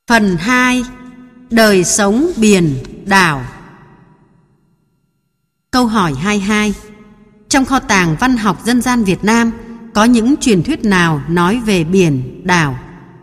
Phần 2. Đời sống biển, đảo. Câu hỏi 22. Trong kho tàng văn học dân gian Việt Nam có những truyền thuyết nào nói về biển, đảo?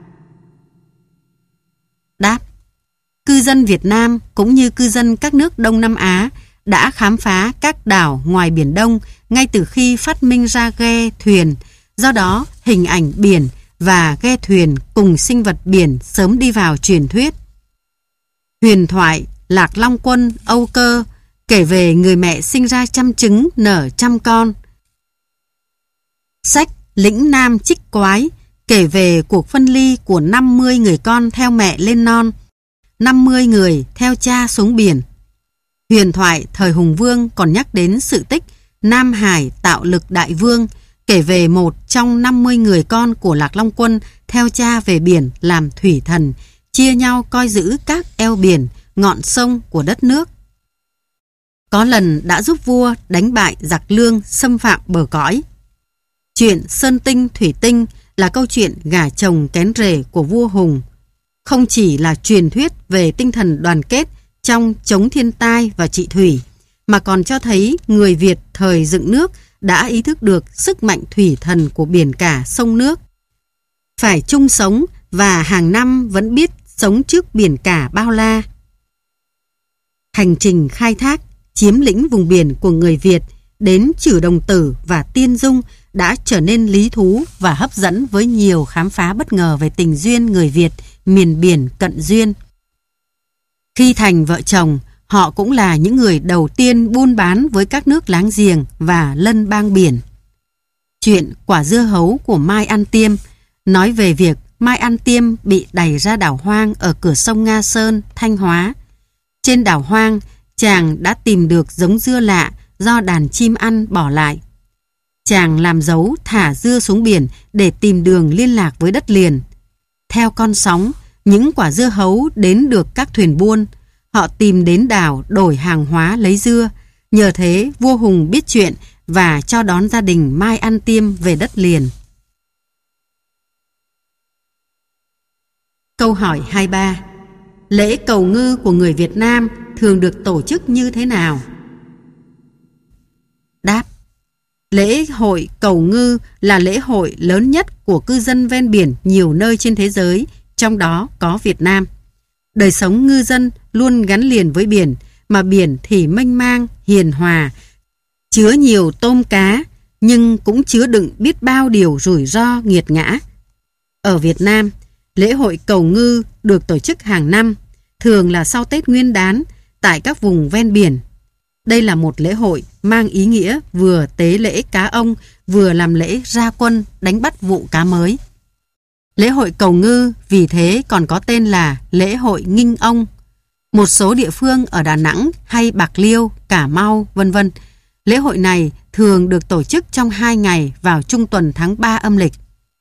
Đáp. Cư dân Việt Nam cũng như cư dân các nước Đông Nam Á đã khám phá các đảo ngoài Biển Đông ngay từ khi phát minh ra ghe thuyền. Do đó, hình ảnh biển và ghe thuyền cùng sinh vật biển sớm đi vào truyền thuyết. Huyền thoại Lạc Long Quân, Âu Cơ kể về người mẹ sinh ra trăm trứng nở trăm con. Sách Lĩnh Nam Trích Quái kể về cuộc phân ly của 50 người con theo mẹ lên non, 50 người theo cha xuống biển. Huyền thoại thời Hùng Vương còn nhắc đến sự tích Nam Hải Tạo Lực Đại Vương, kể về một trong 50 người con của Lạc Long Quân theo cha về biển làm thủy thần, chia nhau coi giữ các eo biển, ngọn sông của đất nước. Có lần đã giúp vua đánh bại giặc Lương xâm phạm bờ cõi. Chuyện Sơn Tinh Thủy Tinh là câu chuyện gả chồng kén rể của vua Hùng. Không chỉ là truyền thuyết về tinh thần đoàn kết trong chống thiên tai và trị thủy, mà còn cho thấy người Việt thời dựng nước đã ý thức được sức mạnh thủy thần của biển cả sông nước. Phải chung sống và hàng năm vẫn biết sống trước biển cả bao la. Hành trình khai thác, chiếm lĩnh vùng biển của người Việt đến Chử Đồng Tử và Tiên Dung đã trở nên lý thú và hấp dẫn với nhiều khám phá bất ngờ về tình duyên người Việt miền biển cận duyên. Khi thành vợ chồng, họ cũng là những người đầu tiên buôn bán với các nước láng giềng và lân bang biển. Chuyện Quả Dưa Hấu của Mai An Tiêm nói về việc Mai An Tiêm bị đày ra đảo hoang ở cửa sông Nga Sơn, Thanh Hóa. Trên đảo hoang, chàng đã tìm được giống dưa lạ do đàn chim ăn bỏ lại. Chàng làm dấu thả dưa xuống biển để tìm đường liên lạc với đất liền. Theo con sóng, những quả dưa hấu đến được các thuyền buôn. Họ tìm đến đảo đổi hàng hóa lấy dưa. Nhờ thế, vua Hùng biết chuyện và cho đón gia đình Mai An Tiêm về đất liền. Câu hỏi 23. Lễ cầu ngư của người Việt Nam thường được tổ chức như thế nào? Đáp. Lễ hội cầu ngư là lễ hội lớn nhất của cư dân ven biển nhiều nơi trên thế giới, trong đó có Việt Nam. Đời sống ngư dân luôn gắn liền với biển, mà biển thì mênh mang, hiền hòa, chứa nhiều tôm cá, nhưng cũng chứa đựng biết bao điều rủi ro nghiệt ngã. Ở Việt Nam, lễ hội cầu ngư được tổ chức hàng năm, thường là sau Tết Nguyên Đán, tại các vùng ven biển. Đây là một lễ hội mang ý nghĩa vừa tế lễ cá ông, vừa làm lễ ra quân đánh bắt vụ cá mới. Lễ hội cầu ngư vì thế còn có tên là lễ hội nghinh ông. Một số địa phương ở Đà Nẵng hay Bạc Liêu, Cà Mau, v.v. lễ hội này thường được tổ chức trong 2 ngày vào trung tuần tháng 3 âm lịch.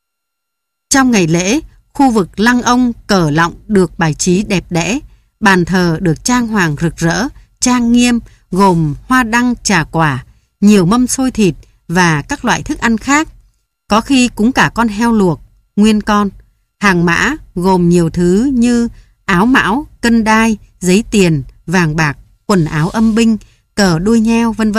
Trong ngày lễ, khu vực lăng ông cờ lọng được bài trí đẹp đẽ, bàn thờ được trang hoàng rực rỡ, trang nghiêm, gồm hoa đăng trà quả, nhiều mâm xôi thịt và các loại thức ăn khác. Có khi cúng cả con heo luộc, nguyên con. Hàng mã gồm nhiều thứ như áo mão, cân đai, giấy tiền, vàng bạc, quần áo âm binh, cờ đuôi nheo, v.v.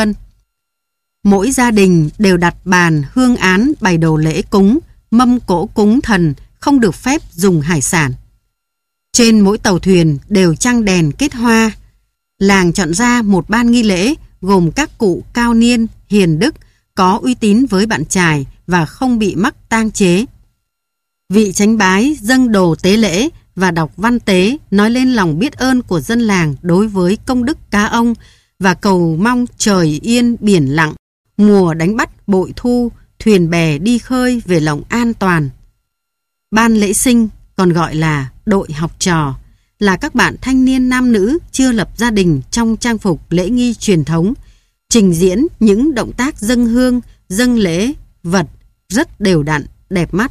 Mỗi gia đình đều đặt bàn hương án bày đồ lễ cúng, mâm cỗ cúng thần, không được phép dùng hải sản. Trên mỗi tàu thuyền đều trăng đèn kết hoa. Làng chọn ra một ban nghi lễ gồm các cụ cao niên, hiền đức, có uy tín với bạn chài và không bị mắc tang chế. Vị chánh bái dâng đồ tế lễ và đọc văn tế nói lên lòng biết ơn của dân làng đối với công đức cá ông và cầu mong trời yên biển lặng, mùa đánh bắt bội thu, thuyền bè đi khơi về lộng an toàn. Ban lễ sinh, còn gọi là đội học trò, là các bạn thanh niên nam nữ chưa lập gia đình trong trang phục lễ nghi truyền thống, trình diễn những động tác dâng hương, dâng lễ vật rất đều đặn, đẹp mắt.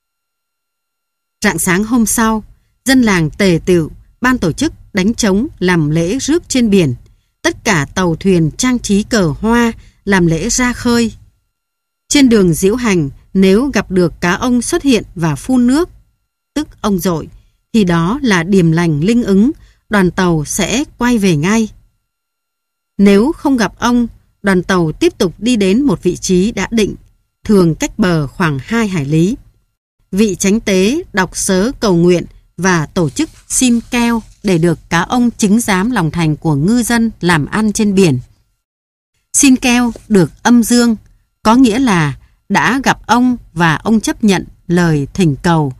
Rạng sáng hôm sau, dân làng tề tựu, ban tổ chức đánh trống làm lễ rước trên biển. Tất cả tàu thuyền trang trí cờ hoa làm lễ ra khơi. Trên đường diễu hành, nếu gặp được cá ông xuất hiện và phun nước, tức ông dội, thì đó là điềm lành linh ứng, đoàn tàu sẽ quay về ngay. Nếu không gặp ông, đoàn tàu tiếp tục đi đến một vị trí đã định, thường cách bờ khoảng 2 hải lý. Vị chánh tế đọc sớ cầu nguyện và tổ chức xin keo để được cá ông chứng giám lòng thành của ngư dân làm ăn trên biển. Xin keo được âm dương, có nghĩa là đã gặp ông và ông chấp nhận lời thỉnh cầu.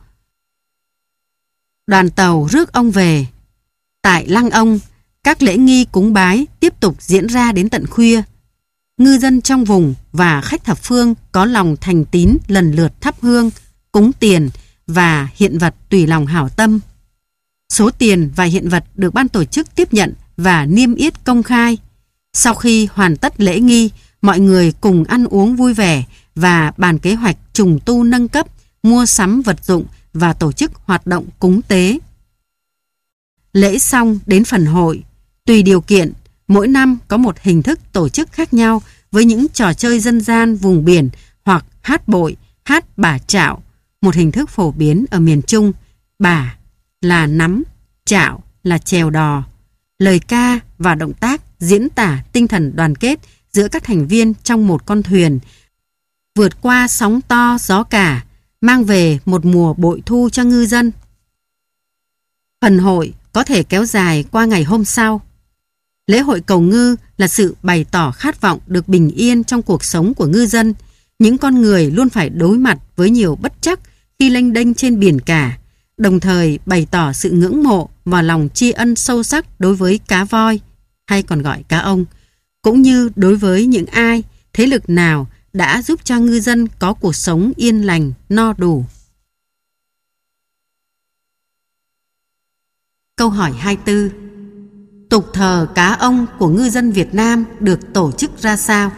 Đoàn tàu rước ông về. Tại lăng ông, các lễ nghi cúng bái tiếp tục diễn ra đến tận khuya. Ngư dân trong vùng và khách thập phương có lòng thành tín lần lượt thắp hương, cúng tiền và hiện vật tùy lòng hảo tâm. Số tiền và hiện vật được ban tổ chức tiếp nhận và niêm yết công khai. Sau khi hoàn tất lễ nghi, mọi người cùng ăn uống vui vẻ và bàn kế hoạch trùng tu nâng cấp, mua sắm vật dụng và tổ chức hoạt động cúng tế. Lễ xong đến phần hội, tùy điều kiện, mỗi năm có một hình thức tổ chức khác nhau với những trò chơi dân gian vùng biển hoặc hát bội, hát bả trạo, một hình thức phổ biến ở miền Trung. Bả là nắm, trạo là chèo đò. Lời ca và động tác diễn tả tinh thần đoàn kết giữa các thành viên trong một con thuyền, vượt qua sóng to gió cả, mang về một mùa bội thu cho ngư dân. Phần hội có thể kéo dài qua ngày hôm sau. Lễ hội cầu ngư là sự bày tỏ khát vọng được bình yên trong cuộc sống của ngư dân. Những con người luôn phải đối mặt với nhiều bất trắc khi lênh đênh trên biển cả, đồng thời bày tỏ sự ngưỡng mộ và lòng tri ân sâu sắc đối với cá voi, hay còn gọi cá ông, cũng như đối với những ai, thế lực nào đã giúp cho ngư dân có cuộc sống yên lành, no đủ. Câu hỏi 24. Tục thờ cá ông của ngư dân Việt Nam được tổ chức ra sao?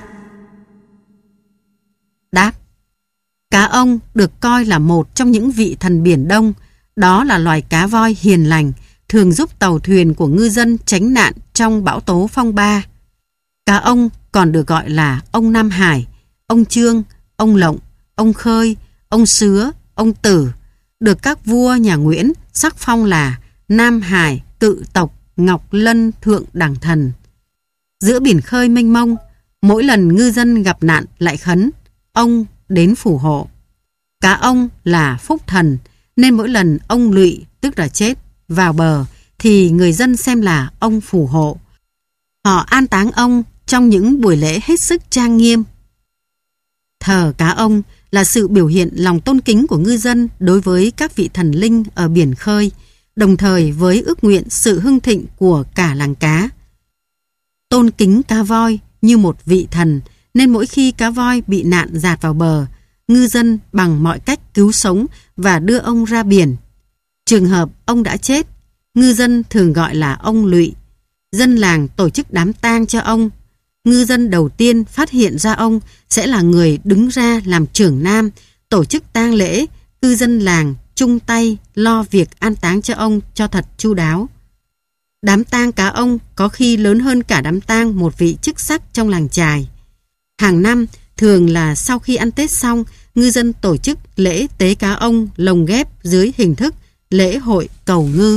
Đáp. Cá ông được coi là một trong những vị thần Biển Đông. Đó là loài cá voi hiền lành, thường giúp tàu thuyền của ngư dân tránh nạn trong bão tố phong ba. Cá ông còn được gọi là ông Nam Hải, ông Trương, ông Lộng, ông Khơi, ông Sứa, ông Tử, được các vua nhà Nguyễn sắc phong là Nam Hải Cự Tộc Ngọc Lân Thượng Đẳng Thần. Giữa biển khơi mênh mông, mỗi lần ngư dân gặp nạn lại khấn ông đến phù hộ. Cá ông là phúc thần, nên mỗi lần ông lụy, tức là chết, vào bờ thì người dân xem là ông phù hộ. Họ an táng ông trong những buổi lễ hết sức trang nghiêm. Thờ cá ông là sự biểu hiện lòng tôn kính của ngư dân đối với các vị thần linh ở biển khơi, đồng thời với ước nguyện sự hưng thịnh của cả làng cá. Tôn kính cá voi như một vị thần, nên mỗi khi cá voi bị nạn dạt vào bờ, ngư dân bằng mọi cách cứu sống và đưa ông ra biển. Trường hợp ông đã chết, ngư dân thường gọi là ông lụy. Dân làng tổ chức đám tang cho ông. Ngư dân đầu tiên phát hiện ra ông sẽ là người đứng ra làm trưởng nam, tổ chức tang lễ. Cư dân làng chung tay lo việc an táng cho ông cho thật chu đáo. Đám tang cá ông có khi lớn hơn cả đám tang một vị chức sắc trong làng chài. Hàng năm, thường là sau khi ăn Tết xong, ngư dân tổ chức lễ tế cá ông lồng ghép dưới hình thức lễ hội cầu ngư.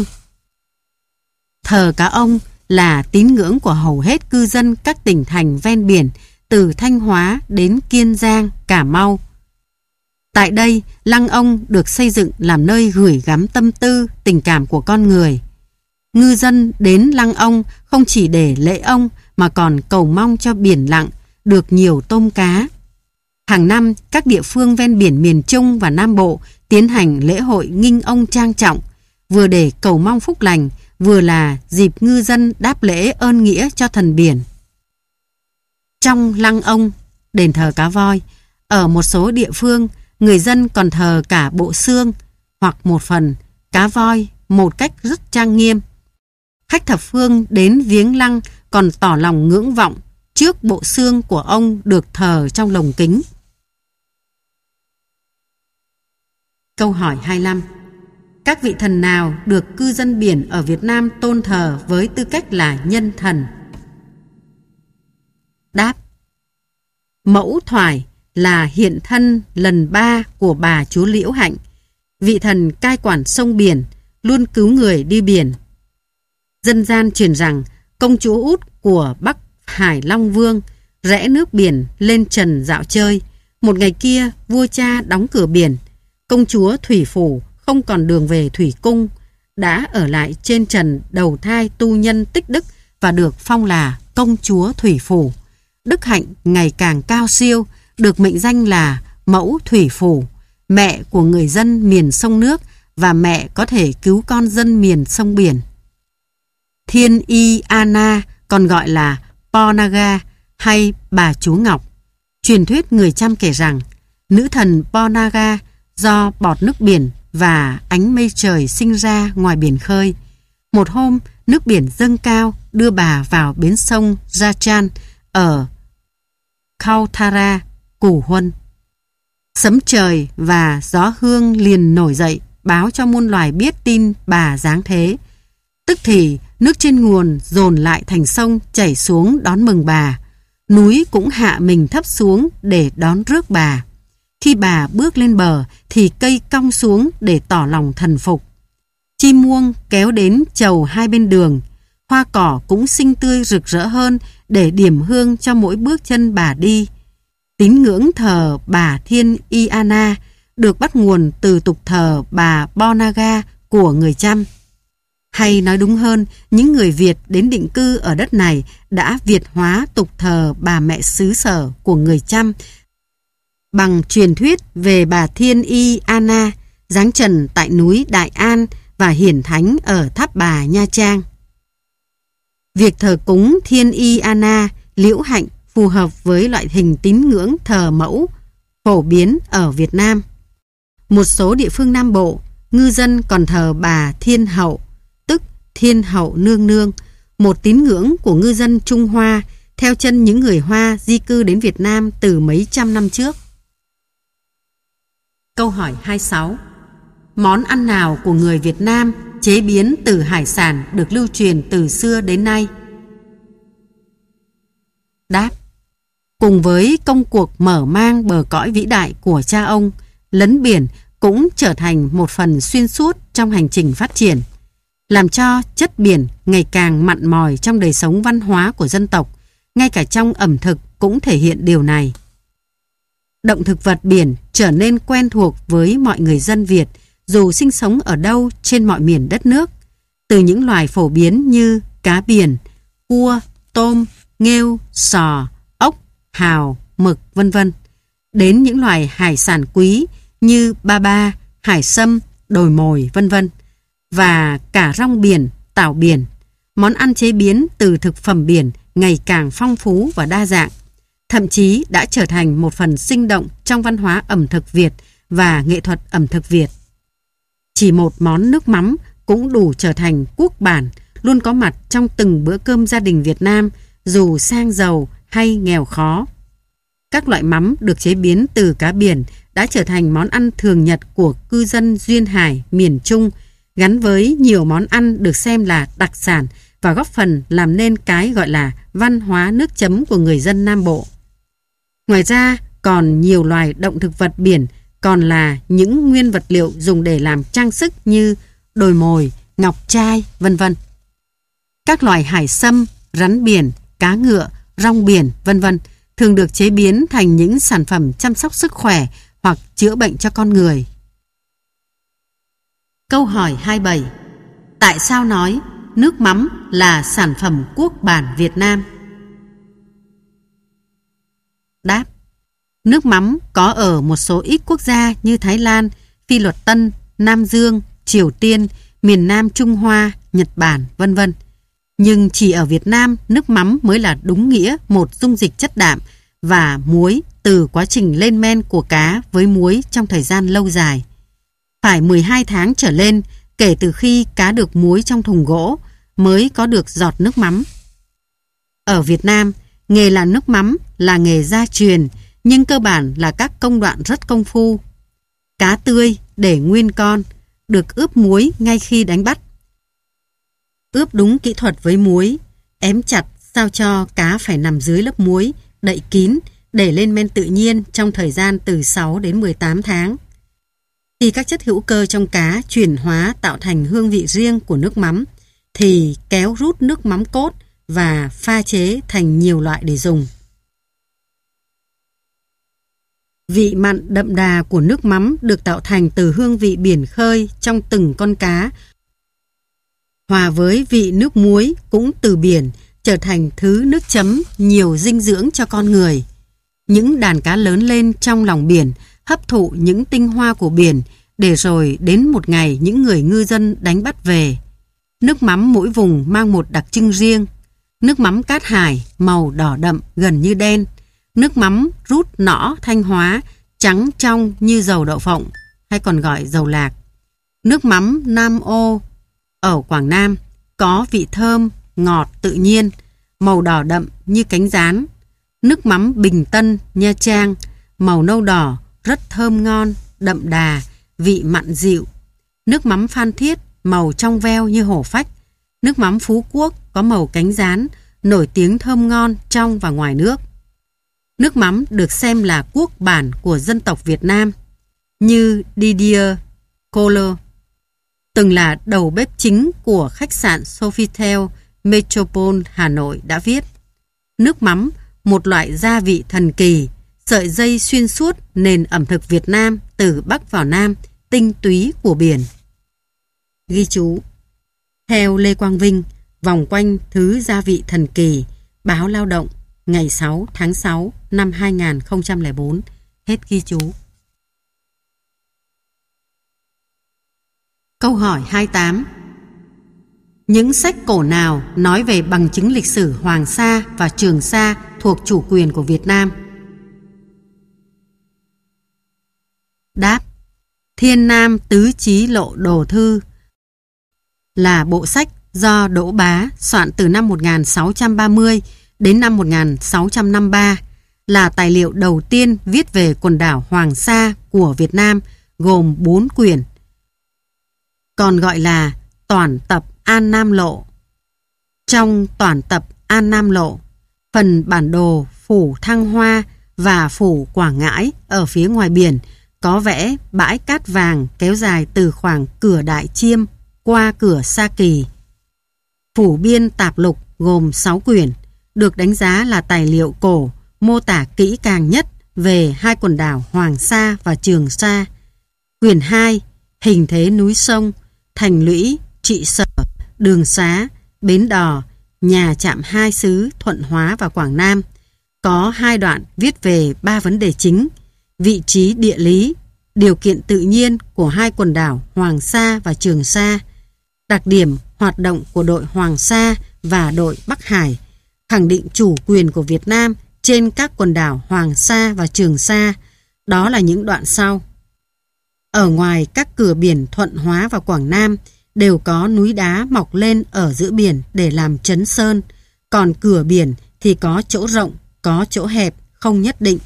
Thờ cá ông là tín ngưỡng của hầu hết cư dân các tỉnh thành ven biển, từ Thanh Hóa đến Kiên Giang, Cà Mau. Tại đây, lăng ông được xây dựng làm nơi gửi gắm tâm tư, tình cảm của con người. Ngư dân đến lăng ông không chỉ để lễ ông mà còn cầu mong cho biển lặng được nhiều tôm cá. Hàng năm, các địa phương ven biển miền Trung và Nam Bộ tiến hành lễ hội nghinh ông trang trọng, vừa để cầu mong phúc lành, vừa là dịp ngư dân đáp lễ ơn nghĩa cho thần biển. Trong lăng ông, đền thờ cá voi, ở một số địa phương, người dân còn thờ cả bộ xương hoặc một phần cá voi một cách rất trang nghiêm. Khách thập phương đến viếng lăng còn tỏ lòng ngưỡng vọng trước bộ xương của ông được thờ trong lồng kính. Câu hỏi 25. Các vị thần nào được cư dân biển ở Việt Nam tôn thờ với tư cách là nhân thần? Đáp. Mẫu Thoại là hiện thân lần 3 của bà chúa Liễu Hạnh, vị thần cai quản sông biển, luôn cứu người đi biển. Dân gian truyền rằng công chúa út của Bắc Hải Long Vương rẽ nước biển lên trần dạo chơi. Một ngày kia, vua cha đóng cửa biển. Công chúa Thủy Phủ không còn đường về Thủy Cung, đã ở lại trên trần đầu thai tu nhân tích đức và được phong là công chúa Thủy Phủ. Đức hạnh ngày càng cao siêu, được mệnh danh là Mẫu Thủy Phủ, mẹ của người dân miền sông nước và mẹ có thể cứu con dân miền sông biển. Thiên Y Ana còn gọi là Ponaga hay bà Chúa Ngọc. Truyền thuyết người Chăm kể rằng nữ thần Ponaga do bọt nước biển và ánh mây trời sinh ra ngoài biển khơi. Một hôm, nước biển dâng cao đưa bà vào bến sông Rachan ở Kauthara, Củ Huân. Sấm trời và gió hương liền nổi dậy báo cho muôn loài biết tin bà giáng thế. Tức thì nước trên nguồn dồn lại thành sông chảy xuống đón mừng bà. Núi cũng hạ mình thấp xuống để đón rước bà. Khi bà bước lên bờ thì cây cong xuống để tỏ lòng thần phục. Chim muông kéo đến chầu hai bên đường. Hoa cỏ cũng xinh tươi rực rỡ hơn để điểm hương cho mỗi bước chân bà đi. Tín ngưỡng thờ bà Thiên Iana được bắt nguồn từ tục thờ bà Ponaga của người Chăm. Hay nói đúng hơn, những người Việt đến định cư ở đất này đã Việt hóa tục thờ bà mẹ xứ sở của người Chăm bằng truyền thuyết về bà Thiên Y Ana giáng trần tại núi Đại An và hiển thánh ở Tháp Bà, Nha Trang. Việc thờ cúng Thiên Y Ana, liễu hạnh phù hợp với loại hình tín ngưỡng thờ mẫu phổ biến ở Việt Nam. Một số địa phương Nam Bộ, ngư dân còn thờ bà Thiên Hậu, tức Thiên Hậu Nương Nương, một tín ngưỡng của ngư dân Trung Hoa theo chân những người Hoa di cư đến Việt Nam từ mấy trăm năm trước. Câu hỏi 26. Món ăn nào của người Việt Nam chế biến từ hải sản được lưu truyền từ xưa đến nay? Đáp. Cùng với công cuộc mở mang bờ cõi vĩ đại của cha ông, lấn biển cũng trở thành một phần xuyên suốt trong hành trình phát triển, làm cho chất biển ngày càng mặn mòi trong đời sống văn hóa của dân tộc, ngay cả trong ẩm thực cũng thể hiện điều này. Động thực vật biển trở nên quen thuộc với mọi người dân Việt dù sinh sống ở đâu trên mọi miền đất nước, từ những loài phổ biến như cá biển, cua, tôm, nghêu, sò, ốc, hào, mực, vân vân, đến những loài hải sản quý như ba ba, hải sâm, đồi mồi, vân vân, và cả rong biển, tảo biển. Món ăn chế biến từ thực phẩm biển ngày càng phong phú và đa dạng, thậm chí đã trở thành một phần sinh động trong văn hóa ẩm thực Việt và nghệ thuật ẩm thực Việt. Chỉ một món nước mắm cũng đủ trở thành quốc bản, luôn có mặt trong từng bữa cơm gia đình Việt Nam, dù sang giàu hay nghèo khó. Các loại mắm được chế biến từ cá biển đã trở thành món ăn thường nhật của cư dân duyên hải miền Trung, gắn với nhiều món ăn được xem là đặc sản và góp phần làm nên cái gọi là văn hóa nước chấm của người dân Nam Bộ. Ngoài ra, còn nhiều loài động thực vật biển còn là những nguyên vật liệu dùng để làm trang sức như đồi mồi, ngọc trai, vân vân. Các loài hải sâm, rắn biển, cá ngựa, rong biển, vân vân thường được chế biến thành những sản phẩm chăm sóc sức khỏe hoặc chữa bệnh cho con người. Câu hỏi 27. Tại sao nói nước mắm là sản phẩm quốc bản Việt Nam? Đáp. Nước mắm có ở một số ít quốc gia như Thái Lan, Phi Luật Tân, Nam Dương, Triều Tiên, miền Nam Trung Hoa, Nhật Bản, vân vân. Nhưng chỉ ở Việt Nam, nước mắm mới là đúng nghĩa một dung dịch chất đạm và muối từ quá trình lên men của cá với muối trong thời gian lâu dài. Phải 12 tháng trở lên kể từ khi cá được muối trong thùng gỗ mới có được giọt nước mắm. Ở Việt Nam, nghề làm nước mắm là nghề gia truyền, nhưng cơ bản là các công đoạn rất công phu. Cá tươi để nguyên con, được ướp muối ngay khi đánh bắt. Ướp đúng kỹ thuật với muối, ém chặt sao cho cá phải nằm dưới lớp muối, đậy kín để lên men tự nhiên trong thời gian từ 6 đến 18 tháng. Khi các chất hữu cơ trong cá chuyển hóa tạo thành hương vị riêng của nước mắm, thì kéo rút nước mắm cốt và pha chế thành nhiều loại để dùng. Vị mặn đậm đà của nước mắm được tạo thành từ hương vị biển khơi trong từng con cá, hòa với vị nước muối cũng từ biển, trở thành thứ nước chấm nhiều dinh dưỡng cho con người. Những đàn cá lớn lên trong lòng biển, hấp thụ những tinh hoa của biển, để rồi đến một ngày những người ngư dân đánh bắt về. Nước mắm mỗi vùng mang một đặc trưng riêng. Nước mắm Cát Hải màu đỏ đậm gần như đen. Nước mắm Rút Nõ Thanh Hóa trắng trong như dầu đậu phộng, hay còn gọi dầu lạc. Nước mắm Nam Ô ở Quảng Nam có vị thơm, ngọt tự nhiên, màu đỏ đậm như cánh gián. Nước mắm Bình Tân, Nha Trang màu nâu đỏ, rất thơm ngon, đậm đà, vị mặn dịu. Nước mắm Phan Thiết màu trong veo như hổ phách. Nước mắm Phú Quốc có màu cánh gián, nổi tiếng thơm ngon trong và ngoài nước. Nước mắm được xem là quốc bản của dân tộc Việt Nam, như Didier Collot, từng là đầu bếp chính của khách sạn Sofitel Metropole Hà Nội đã viết: nước mắm, một loại gia vị thần kỳ, sợi dây xuyên suốt nền ẩm thực Việt Nam từ Bắc vào Nam, tinh túy của biển. Ghi chú: theo Lê Quang Vinh, Vòng quanh thứ gia vị thần kỳ, Báo Lao động, ngày 6 tháng 6 năm 2004. Hết ghi chú. Câu hỏi 28. Những sách cổ nào nói về bằng chứng lịch sử Hoàng Sa và Trường Sa thuộc chủ quyền của Việt Nam? Đáp: Thiên Nam Tứ Chí Lộ Đồ Thư là bộ sách do Đỗ Bá soạn từ năm 1630 đến năm 1653, là tài liệu đầu tiên viết về quần đảo Hoàng Sa của Việt Nam, gồm 4 quyển, còn gọi là Toản tập An Nam Lộ. Trong Toản tập An Nam Lộ, phần bản đồ phủ Thăng Hoa và phủ Quảng Ngãi ở phía ngoài biển có vẽ bãi cát vàng kéo dài từ khoảng cửa Đại Chiêm qua cửa Sa Kỳ. Phủ Biên Tạp Lục gồm 6 quyển, được đánh giá là tài liệu cổ mô tả kỹ càng nhất về hai quần đảo Hoàng Sa và Trường Sa. Quyển 2, hình thế núi sông, thành lũy, trị sở, đường xá, bến đò, nhà trạm hai xứ Thuận Hóa và Quảng Nam, có 2 đoạn viết về 3 vấn đề chính: vị trí địa lý, điều kiện tự nhiên của hai quần đảo Hoàng Sa và Trường Sa, đặc điểm hoạt động của đội Hoàng Sa và đội Bắc Hải, khẳng định chủ quyền của Việt Nam trên các quần đảo Hoàng Sa và Trường Sa. Đó là những đoạn sau. Ở ngoài các cửa biển Thuận Hóa và Quảng Nam đều có núi đá mọc lên ở giữa biển để làm trấn sơn, còn cửa biển thì có chỗ rộng, có chỗ hẹp, không nhất định.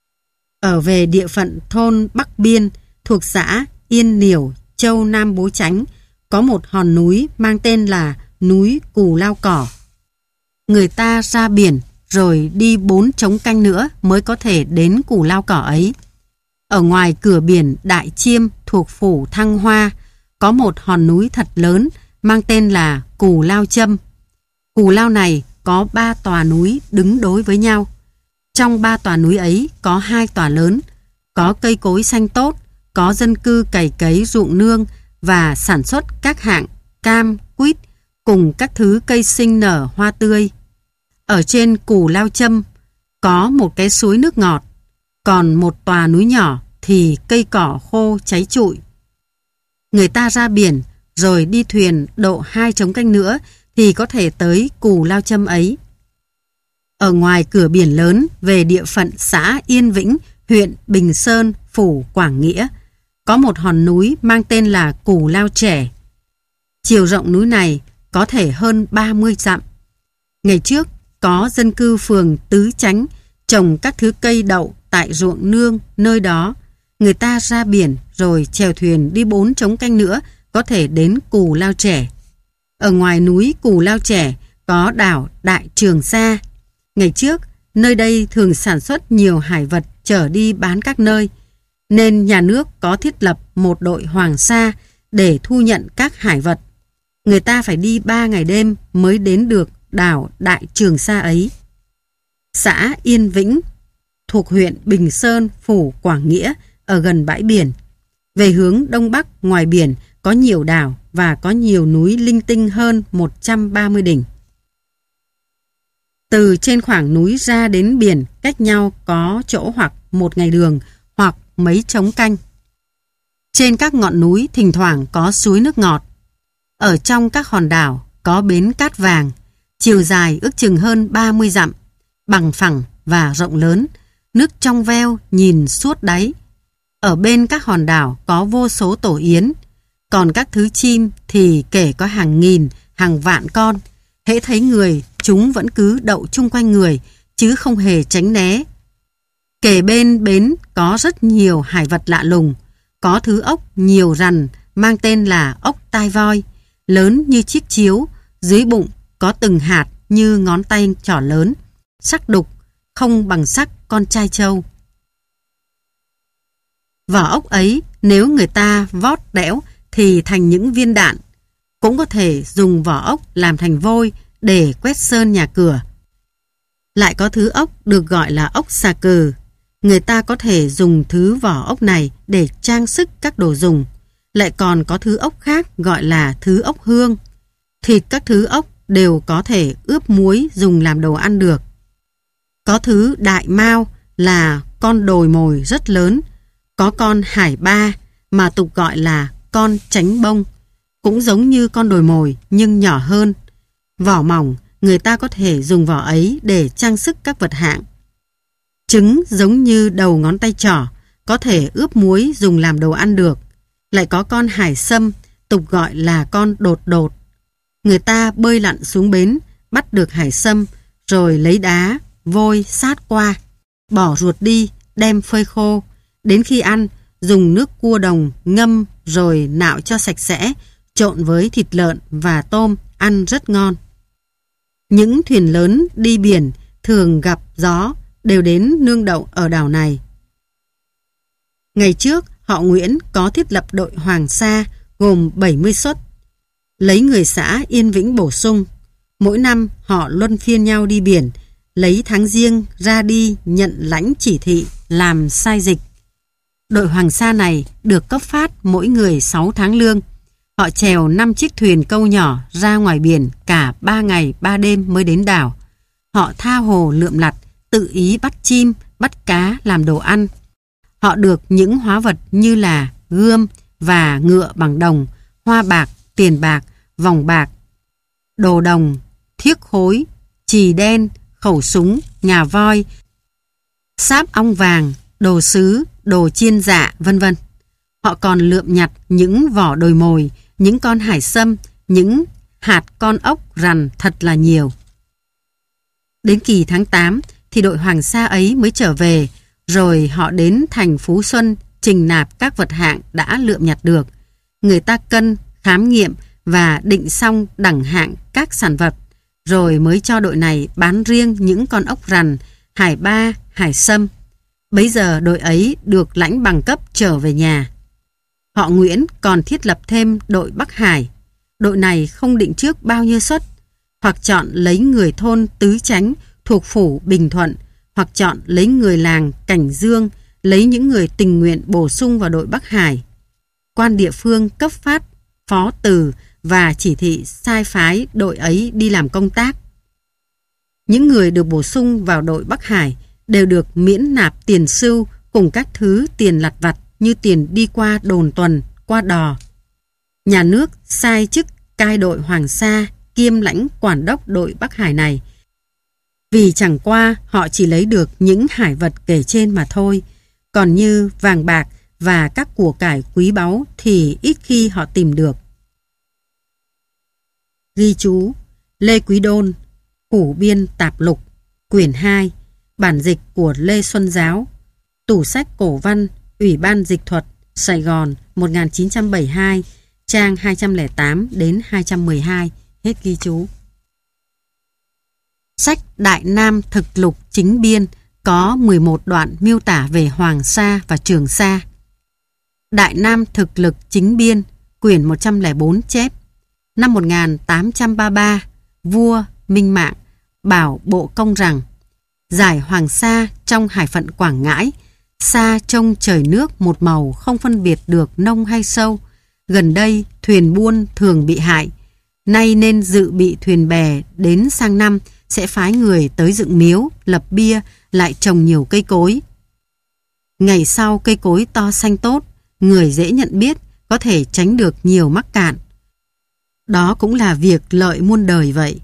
Ở về địa phận thôn Bắc Biên thuộc xã Yên Niểu, Châu Nam Bố Chánh, có một hòn núi mang tên là núi Cù Lao Cỏ. Người ta ra biển rồi đi 4 trống canh nữa mới có thể đến Cù Lao Cỏ ấy. Ở ngoài cửa biển Đại Chiêm thuộc phủ Thăng Hoa có một hòn núi thật lớn mang tên là Cù Lao Châm. Cù Lao này có 3 tòa núi đứng đối với nhau. Trong 3 tòa núi ấy có 2 tòa lớn, có cây cối xanh tốt, có dân cư cày cấy ruộng nương và sản xuất các hạng cam, quýt cùng các thứ cây sinh nở hoa tươi. Ở trên Cù Lao Châm có một cái suối nước ngọt, còn một tòa núi nhỏ thì cây cỏ khô cháy trụi. Người ta ra biển rồi đi thuyền độ 2 trống canh nữa thì có thể tới Cù Lao Châm ấy. Ở ngoài cửa biển lớn về địa phận xã Yên Vĩnh, huyện Bình Sơn, phủ Quảng Nghĩa, có một hòn núi mang tên là Cù Lao Trẻ. Chiều rộng núi này có thể hơn 30 dặm. Ngày trước có dân cư phường Tứ Chánh trồng các thứ cây đậu tại ruộng nương nơi đó. Người ta ra biển rồi chèo thuyền đi 4 trống canh nữa có thể đến Cù Lao Trẻ. Ở ngoài núi Cù Lao Trẻ có đảo Đại Trường Sa. Ngày trước nơi đây thường sản xuất nhiều hải vật chở đi bán các nơi. nên nhà nước có thiết lập một đội Hoàng Sa để thu nhận các hải vật. Người ta phải đi 3 ngày đêm mới đến được đảo Đại Trường Sa ấy. Xã Yên Vĩnh thuộc huyện Bình Sơn, phủ Quảng Nghĩa ở gần bãi biển. Về hướng đông bắc ngoài biển có nhiều đảo và có nhiều núi linh tinh hơn 130 đỉnh. Từ trên khoảng núi ra đến biển cách nhau có chỗ hoặc 1 ngày đường hoặc mấy trống canh. Trên các ngọn núi thỉnh thoảng có suối nước ngọt. Ở trong các hòn đảo có bến cát vàng, chiều dài ước chừng hơn 30 dặm, bằng phẳng và rộng lớn, nước trong veo nhìn suốt đáy. Ở bên các hòn đảo có vô số tổ yến, còn các thứ chim thì kể có hàng nghìn, hàng vạn con. Hễ thấy người, chúng vẫn cứ đậu chung quanh người, chứ không hề tránh né. Kề bên bến có rất nhiều hải vật lạ lùng, có thứ ốc nhiều rằn mang tên là ốc tai voi, lớn như chiếc chiếu, dưới bụng có từng hạt như ngón tay trỏ lớn, sắc đục, không bằng sắc con trai trâu. Vỏ ốc ấy nếu người ta vót đẽo thì thành những viên đạn. Cũng có thể dùng vỏ ốc làm thành vôi để quét sơn nhà cửa. Lại có thứ ốc được gọi là ốc xà cừ. Người ta có thể dùng thứ vỏ ốc này để trang sức các đồ dùng. Lại còn có thứ ốc khác gọi là thứ ốc hương. Thịt các thứ ốc đều có thể ướp muối dùng làm đồ ăn được. Có thứ đại mao là con đồi mồi rất lớn. Có con hải ba mà tục gọi là con tránh bông, cũng giống như con đồi mồi nhưng nhỏ hơn. Vỏ mỏng, người ta có thể dùng vỏ ấy để trang sức các vật hạng. Trứng giống như đầu ngón tay trỏ, có thể ướp muối dùng làm đồ ăn được. Lại có con hải sâm, tục gọi là con đột đột. Người ta bơi lặn xuống bến, bắt được hải sâm, rồi lấy đá, vôi sát qua, bỏ ruột đi, đem phơi khô. Đến khi ăn, dùng nước cua đồng ngâm rồi nạo cho sạch sẽ, trộn với thịt lợn và tôm, ăn rất ngon. Những thuyền lớn đi biển thường gặp gió đều đến nương đậu ở đảo này. Ngày trước, họ Nguyễn có thiết lập đội Hoàng Sa gồm 70 suất, lấy người xã Yên Vĩnh bổ sung. Mỗi năm họ luân phiên nhau đi biển, lấy tháng riêng ra đi nhận lãnh chỉ thị làm sai dịch. Đội Hoàng Sa này được cấp phát mỗi người 6 tháng lương. Họ chèo 5 chiếc thuyền câu nhỏ ra ngoài biển cả 3 ngày 3 đêm mới đến đảo. Họ tha hồ lượm lặt, tự ý bắt chim, bắt cá làm đồ ăn. Họ được những hóa vật như là gươm và ngựa bằng đồng, hoa bạc, tiền bạc, vòng bạc, đồ đồng, thiếc khối, chì đen, khẩu súng, ngà voi, sáp ong vàng, đồ sứ, đồ chiên dạ, vân vân. Họ còn lượm nhặt những vỏ đồi mồi, những con hải sâm, những hạt con ốc rằn thật là nhiều. Đến kỳ tháng 8 thì đội Hoàng Sa ấy mới trở về, rồi họ đến thành Phú Xuân trình nạp các vật hạng đã lượm nhặt được. Người ta cân, khám nghiệm và định xong đẳng hạng các sản vật, rồi mới cho đội này bán riêng những con ốc rằn, hải ba, hải sâm. Bấy giờ đội ấy được lãnh bằng cấp trở về nhà. Họ Nguyễn còn thiết lập thêm đội Bắc Hải. Đội này không định trước bao nhiêu suất, hoặc chọn lấy người thôn Tứ Chánh thuộc phủ Bình Thuận, hoặc chọn lấy người làng Cảnh Dương, lấy những người tình nguyện bổ sung vào đội Bắc Hải. Quan địa phương cấp phát phó từ và chỉ thị sai phái đội ấy đi làm công tác. Những người được bổ sung vào đội Bắc Hải đều được miễn nạp tiền sưu cùng các thứ tiền lặt vặt như tiền đi qua đồn tuần, qua đò. Nhà nước sai chức cai đội Hoàng Sa kiêm lãnh quản đốc đội Bắc Hải này. Vì chẳng qua họ chỉ lấy được những hải vật kể trên mà thôi, còn như vàng bạc và các của cải quý báu thì ít khi họ tìm được. Ghi chú: Lê Quý Đôn, Củ Biên Tạp Lục, quyển 2, bản dịch của Lê Xuân Giáo, tủ sách cổ văn, Ủy ban Dịch thuật, Sài Gòn, 1972, trang 208 đến 212, hết ghi chú. Sách Đại Nam Thực Lục Chính Biên có 11 đoạn miêu tả về Hoàng Sa và Trường Sa. Đại Nam Thực Lực Chính Biên, quyển 104 chép. Năm 1833, vua Minh Mạng bảo Bộ Công rằng: giải Hoàng Sa trong hải phận Quảng Ngãi, xa trông trời nước một màu, không phân biệt được nông hay sâu. Gần đây thuyền buôn thường bị hại, nay nên dự bị thuyền bè, đến sang năm sẽ phái người tới dựng miếu, lập bia, lại trồng nhiều cây cối. Ngày sau cây cối to xanh tốt, người dễ nhận biết, có thể tránh được nhiều mắc cạn. Đó cũng là việc lợi muôn đời vậy.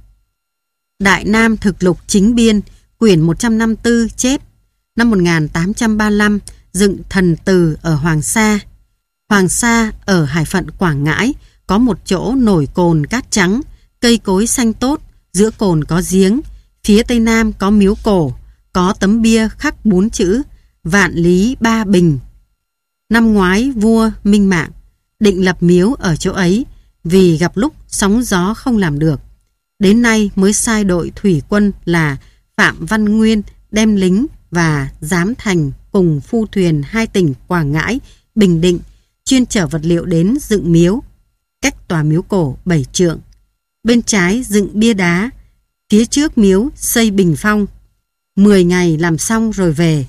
Đại Nam Thực Lục Chính Biên, quyển 154 chép. Năm 1835, dựng thần từ ở Hoàng Sa. Hoàng Sa ở hải phận Quảng Ngãi, có một chỗ nổi cồn cát trắng, cây cối xanh tốt, giữa cồn có giếng, phía tây nam có miếu cổ, có tấm bia khắc 4 chữ Vạn Lý Ba Bình. Năm ngoái vua Minh Mạng định lập miếu ở chỗ ấy, vì gặp lúc sóng gió không làm được. Đến nay mới sai đội thủy quân là Phạm Văn Nguyên đem lính và Giám Thành cùng phu thuyền 2 tỉnh Quảng Ngãi, Bình Định chuyên chở vật liệu đến dựng miếu. Cách tòa miếu cổ 7 trượng. Bên trái dựng bia đá, phía trước miếu xây bình phong. 10 ngày làm xong rồi về.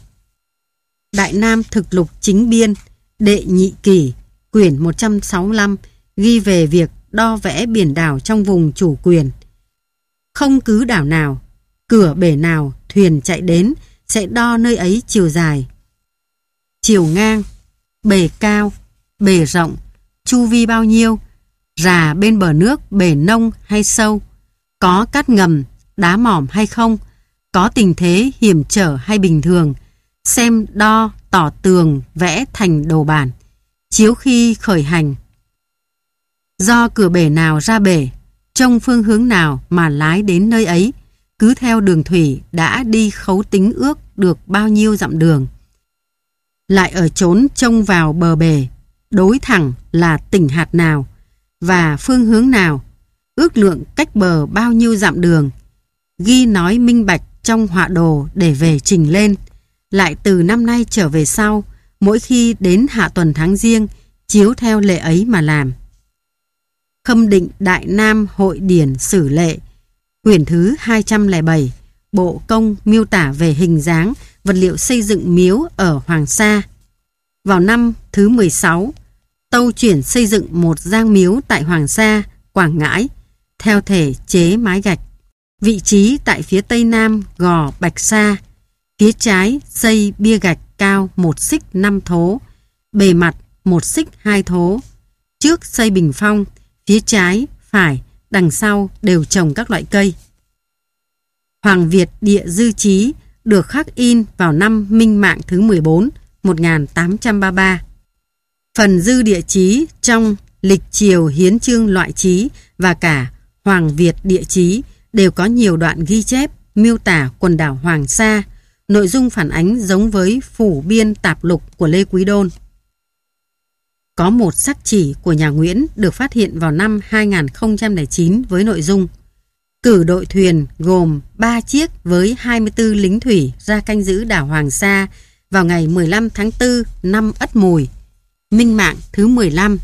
Đại Nam Thực Lục Chính Biên, đệ nhị kỷ, quyển 165 ghi về việc đo vẽ biển đảo trong vùng chủ quyền. Không cứ đảo nào, cửa bể nào thuyền chạy đến sẽ đo nơi ấy chiều dài, chiều ngang, bề cao, bề rộng, chu vi bao nhiêu, rà bên bờ nước bề nông hay sâu, có cát ngầm, đá mỏm hay không, có tình thế hiểm trở hay bình thường, xem đo tỏ tường vẽ thành đồ bản, chiếu khi khởi hành. Do cửa bể nào ra bể, trông phương hướng nào mà lái đến nơi ấy, cứ theo đường thủy đã đi khấu tính ước được bao nhiêu dặm đường. Lại ở chốn trông vào bờ bể, đối thẳng là tỉnh hạt nào và phương hướng nào, ước lượng cách bờ bao nhiêu dặm đường, ghi nói minh bạch trong họa đồ để về trình lên. Lại từ năm nay trở về sau, mỗi khi đến hạ tuần tháng Giêng, chiếu theo lệ ấy mà làm. Khâm định Đại Nam Hội Điển Sử Lệ, quyển thứ 207, Bộ Công miêu tả về hình dáng, vật liệu xây dựng miếu ở Hoàng Sa. Vào năm thứ 16, Tâu chuyển xây dựng một giang miếu tại Hoàng Sa, Quảng Ngãi, theo thể chế mái gạch. Vị trí tại phía tây nam gò Bạch Sa, phía trái xây bia gạch cao 1 xích 5 thố, bề mặt 1 xích 2 thố. Trước xây bình phong, phía trái, phải, đằng sau đều trồng các loại cây. Hoàng Việt Địa Dư Chí được khắc in vào năm Minh Mạng thứ 14, 1833. Phần dư địa chí trong Lịch Triều Hiến Chương Loại Chí và cả Hoàng Việt Địa Chí đều có nhiều đoạn ghi chép miêu tả quần đảo Hoàng Sa, nội dung phản ánh giống với Phủ Biên Tạp Lục của Lê Quý Đôn. Có một sắc chỉ của nhà Nguyễn được phát hiện vào năm 2009 với nội dung: cử đội thuyền gồm 3 chiếc với 24 lính thủy ra canh giữ đảo Hoàng Sa vào ngày 15 tháng 4 năm Ất Mùi, Minh Mạng thứ 15,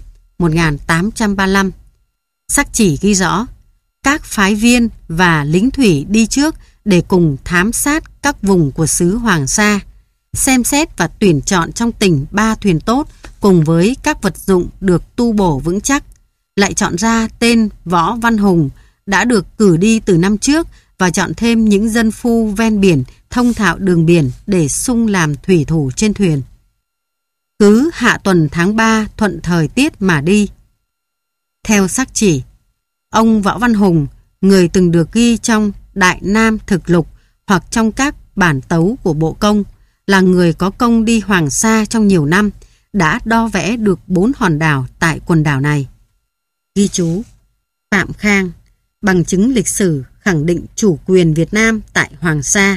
1835. Sắc chỉ ghi rõ các phái viên và lính thủy đi trước để cùng thám sát các vùng của xứ Hoàng Sa, xem xét và tuyển chọn trong tỉnh 3 thuyền tốt cùng với các vật dụng được tu bổ vững chắc. Lại chọn ra tên Võ Văn Hùng đã được cử đi từ năm trước và chọn thêm những dân phu ven biển thông thạo đường biển để sung làm thủy thủ trên thuyền. Cứ hạ tuần tháng 3 thuận thời tiết mà đi. Theo sắc chỉ, ông Võ Văn Hùng, người từng được ghi trong Đại Nam Thực Lục hoặc trong các bản tấu của Bộ Công, là người có công đi Hoàng Sa trong nhiều năm, đã đo vẽ được 4 hòn đảo tại quần đảo này. Ghi chú: Phạm Khang, bằng chứng lịch sử khẳng định chủ quyền Việt Nam tại Hoàng Sa.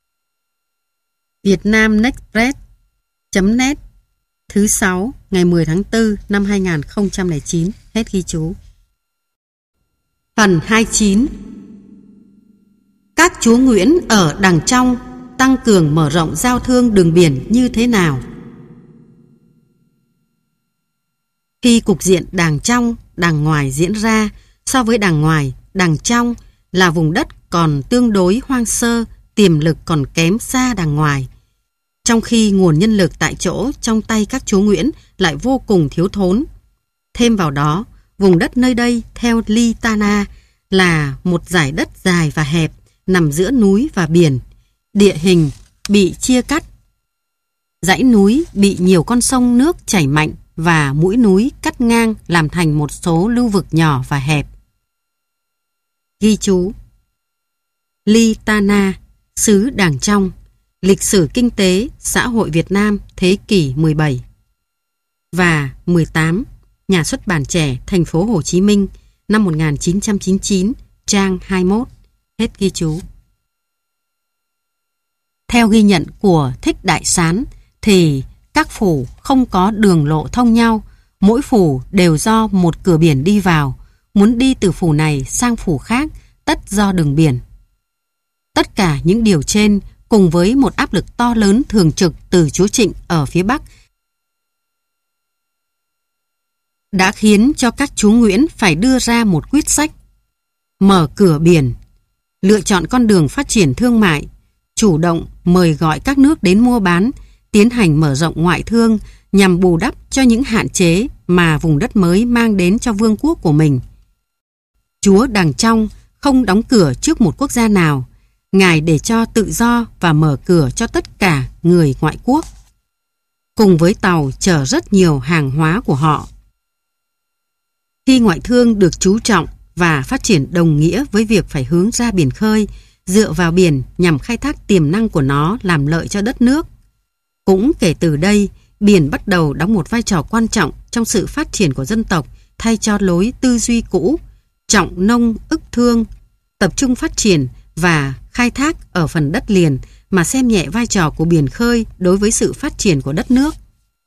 Vietnamnexpress.net, thứ 6 ngày 10 tháng 4 năm 2009. Hết ghi chú. Phần 29. Các chúa Nguyễn ở đằng trong tăng cường mở rộng giao thương đường biển như thế nào? Khi cục diện đàng trong, đàng ngoài diễn ra, so với đàng ngoài, đàng trong là vùng đất còn tương đối hoang sơ, tiềm lực còn kém xa đàng ngoài. Trong khi nguồn nhân lực tại chỗ trong tay các chúa Nguyễn lại vô cùng thiếu thốn. Thêm vào đó, vùng đất nơi đây theo Ly Tana là một dải đất dài và hẹp, nằm giữa núi và biển. Địa hình bị chia cắt. Dãy núi bị nhiều con sông nước chảy mạnh và mũi núi cắt ngang làm thành một số lưu vực nhỏ và hẹp. Ghi chú: Ly Tana, xứ Đàng Trong, lịch sử kinh tế, xã hội Việt Nam thế kỷ 17 và 18, Nhà xuất bản Trẻ, Thành phố Hồ Chí Minh, năm 1999, trang 21. Hết ghi chú. Theo ghi nhận của Thích Đại Sán thì các phủ không có đường lộ thông nhau, mỗi phủ đều do một cửa biển đi vào, muốn đi từ phủ này sang phủ khác tất do đường biển. Tất cả những điều trên cùng với một áp lực to lớn thường trực từ chúa Trịnh ở phía Bắc đã khiến cho các chúa Nguyễn phải đưa ra một quyết sách: mở cửa biển, lựa chọn con đường phát triển thương mại, chủ động mời gọi các nước đến mua bán, tiến hành mở rộng ngoại thương nhằm bù đắp cho những hạn chế mà vùng đất mới mang đến cho vương quốc của mình. Chúa Đàng Trong không đóng cửa trước một quốc gia nào, Ngài để cho tự do và mở cửa cho tất cả người ngoại quốc, cùng với tàu chở rất nhiều hàng hóa của họ. Khi ngoại thương được chú trọng và phát triển đồng nghĩa với việc phải hướng ra biển khơi, dựa vào biển nhằm khai thác tiềm năng của nó làm lợi cho đất nước. Cũng kể từ đây, biển bắt đầu đóng một vai trò quan trọng trong sự phát triển của dân tộc, thay cho lối tư duy cũ, trọng nông ức thương, tập trung phát triển và khai thác ở phần đất liền mà xem nhẹ vai trò của biển khơi đối với sự phát triển của đất nước.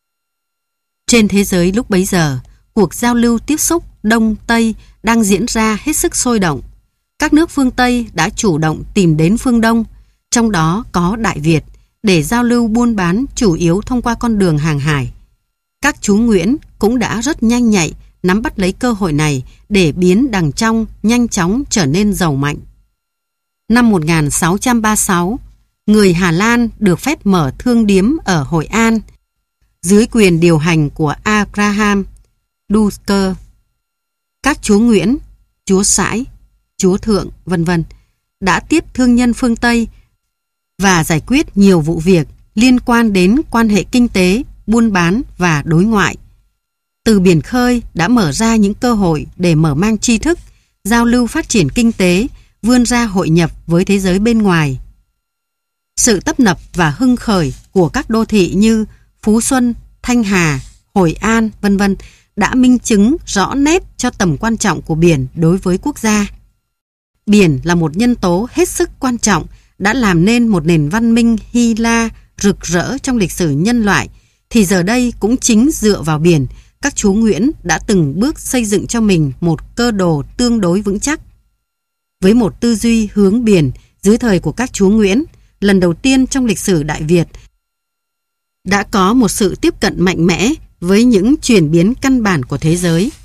Trên thế giới lúc bấy giờ, cuộc giao lưu tiếp xúc Đông Tây đang diễn ra hết sức sôi động. Các nước phương Tây đã chủ động tìm đến phương Đông, trong đó có Đại Việt, để giao lưu buôn bán chủ yếu thông qua con đường hàng hải. Các chúa Nguyễn cũng đã rất nhanh nhạy nắm bắt lấy cơ hội này để biến Đàng Trong nhanh chóng trở nên giàu mạnh. Năm 1636, người Hà Lan được phép mở thương điếm ở Hội An dưới quyền điều hành của Abraham Dusker. Các chúa Nguyễn, chúa Sãi, chúa Thượng, vân vân đã tiếp thương nhân phương Tây và giải quyết nhiều vụ việc liên quan đến quan hệ kinh tế, buôn bán và đối ngoại. Từ biển khơi đã mở ra những cơ hội để mở mang tri thức, giao lưu phát triển kinh tế, vươn ra hội nhập với thế giới bên ngoài. Sự tấp nập và hưng khởi của các đô thị như Phú Xuân, Thanh Hà, Hội An, vân vân đã minh chứng rõ nét cho tầm quan trọng của biển đối với quốc gia. Biển là một nhân tố hết sức quan trọng đã làm nên một nền văn minh Hy La rực rỡ trong lịch sử nhân loại, thì giờ đây cũng chính dựa vào biển, các chúa Nguyễn đã từng bước xây dựng cho mình một cơ đồ tương đối vững chắc. Với một tư duy hướng biển dưới thời của các chúa Nguyễn, lần đầu tiên trong lịch sử Đại Việt đã có một sự tiếp cận mạnh mẽ với những chuyển biến căn bản của thế giới.